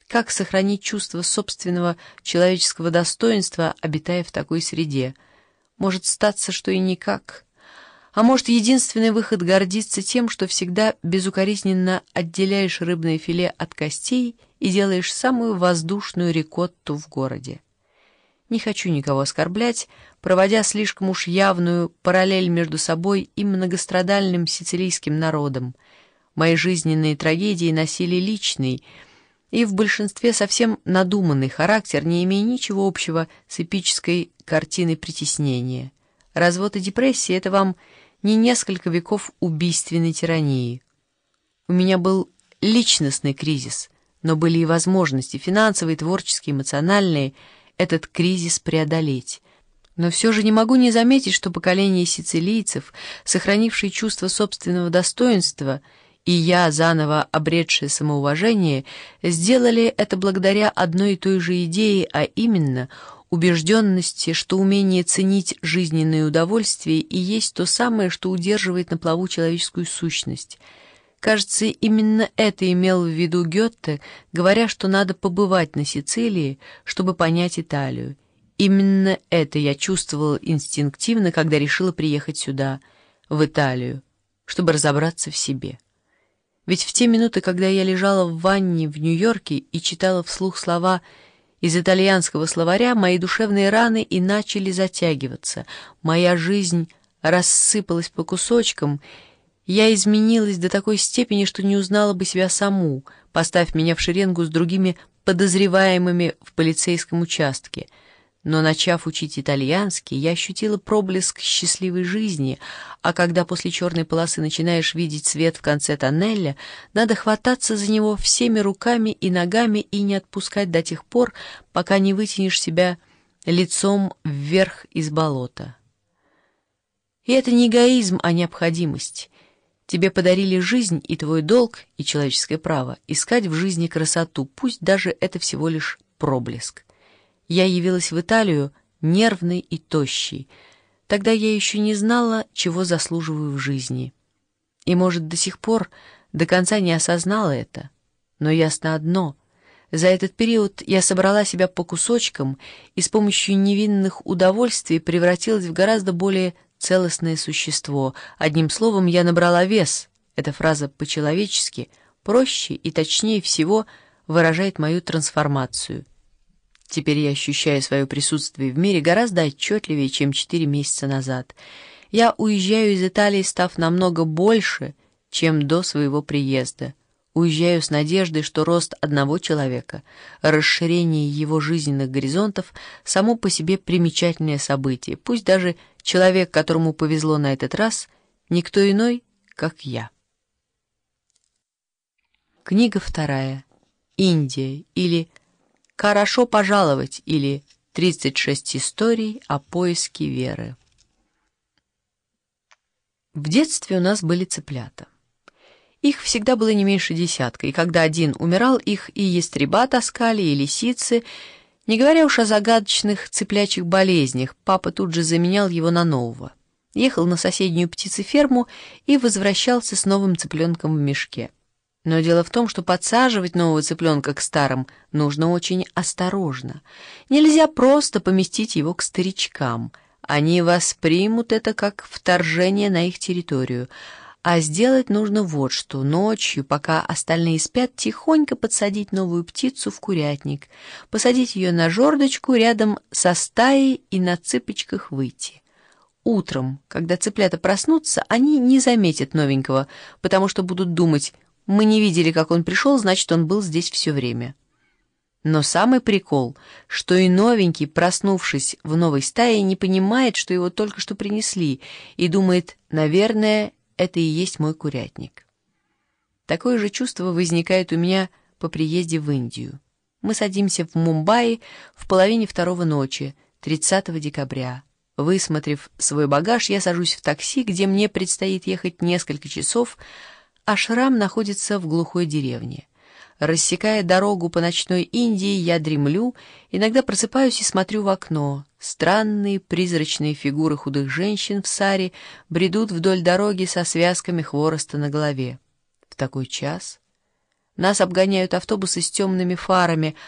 Как сохранить чувство собственного человеческого достоинства, обитая в такой среде? Может статься, что и никак. А может, единственный выход — гордиться тем, что всегда безукоризненно отделяешь рыбное филе от костей и делаешь самую воздушную рикотту в городе. Не хочу никого оскорблять, проводя слишком уж явную параллель между собой и многострадальным сицилийским народом. Мои жизненные трагедии носили личный и в большинстве совсем надуманный характер, не имея ничего общего с эпической картиной притеснения. Развод и депрессия — это вам не несколько веков убийственной тирании. У меня был личностный кризис, но были и возможности финансовые, творческие, эмоциональные — этот кризис преодолеть. Но все же не могу не заметить, что поколение сицилийцев, сохранившие чувство собственного достоинства, и я, заново обретшее самоуважение, сделали это благодаря одной и той же идее, а именно убежденности, что умение ценить жизненные удовольствия и есть то самое, что удерживает на плаву человеческую сущность. Кажется, именно это имел в виду Гёте, говоря, что надо побывать на Сицилии, чтобы понять Италию. Именно это я чувствовала инстинктивно, когда решила приехать сюда, в Италию, чтобы разобраться в себе. Ведь в те минуты, когда я лежала в ванне в Нью-Йорке и читала вслух слова из итальянского словаря, мои душевные раны и начали затягиваться, моя жизнь рассыпалась по кусочкам. Я изменилась до такой степени, что не узнала бы себя саму, поставь меня в шеренгу с другими подозреваемыми в полицейском участке. Но, начав учить итальянский, я ощутила проблеск счастливой жизни, а когда после черной полосы начинаешь видеть свет в конце тоннеля, надо хвататься за него всеми руками и ногами и не отпускать до тех пор, пока не вытянешь себя лицом вверх из болота. И это не эгоизм, а необходимость. Тебе подарили жизнь, и твой долг, и человеческое право — искать в жизни красоту, пусть даже это всего лишь проблеск. Я явилась в Италию нервной и тощей. Тогда я еще не знала, чего заслуживаю в жизни. И, может, до сих пор до конца не осознала это. Но ясно одно — за этот период я собрала себя по кусочкам и с помощью невинных удовольствий превратилась в гораздо более целостное существо. Одним словом, я набрала вес. Эта фраза по-человечески, проще и точнее всего выражает мою трансформацию. Теперь я ощущаю свое присутствие в мире гораздо отчетливее, чем 4 месяца назад. Я уезжаю из Италии, став намного больше, чем до своего приезда. Уезжаю с надеждой, что рост одного человека, расширение его жизненных горизонтов — само по себе примечательное событие, пусть даже человек, которому повезло на этот раз, никто иной, как я. Книга 2. Индия или «Хорошо пожаловать» или «36 историй о поиске веры». В детстве у нас были цыплята. Их всегда было не меньше десятка, и когда один умирал, их и ястреба таскали, и лисицы. Не говоря уж о загадочных цыплячьих болезнях, папа тут же заменял его на нового. Ехал на соседнюю птицеферму и возвращался с новым цыпленком в мешке. Но дело в том, что подсаживать нового цыпленка к старым нужно очень осторожно. Нельзя просто поместить его к старичкам. Они воспримут это как вторжение на их территорию. А сделать нужно вот что: ночью, пока остальные спят, тихонько подсадить новую птицу в курятник, посадить ее на жердочку рядом со стаей и на цыпочках выйти. Утром, когда цыплята проснутся, они не заметят новенького, потому что будут думать: мы не видели, как он пришел, значит, он был здесь все время. Но самый прикол, что и новенький, проснувшись в новой стае, не понимает, что его только что принесли, и думает: наверное, это и есть мой курятник. Такое же чувство возникает у меня по приезде в Индию. Мы садимся в Мумбаи в половине 2 ночи, 30 декабря. Высмотрев свой багаж, я сажусь в такси, где мне предстоит ехать несколько часов, а Ашрам находится в глухой деревне. Рассекая дорогу по ночной Индии, я дремлю, иногда просыпаюсь и смотрю в окно. Странные призрачные фигуры худых женщин в саре бредут вдоль дороги со связками хвороста на голове. В такой час? Нас обгоняют автобусы с темными фарами,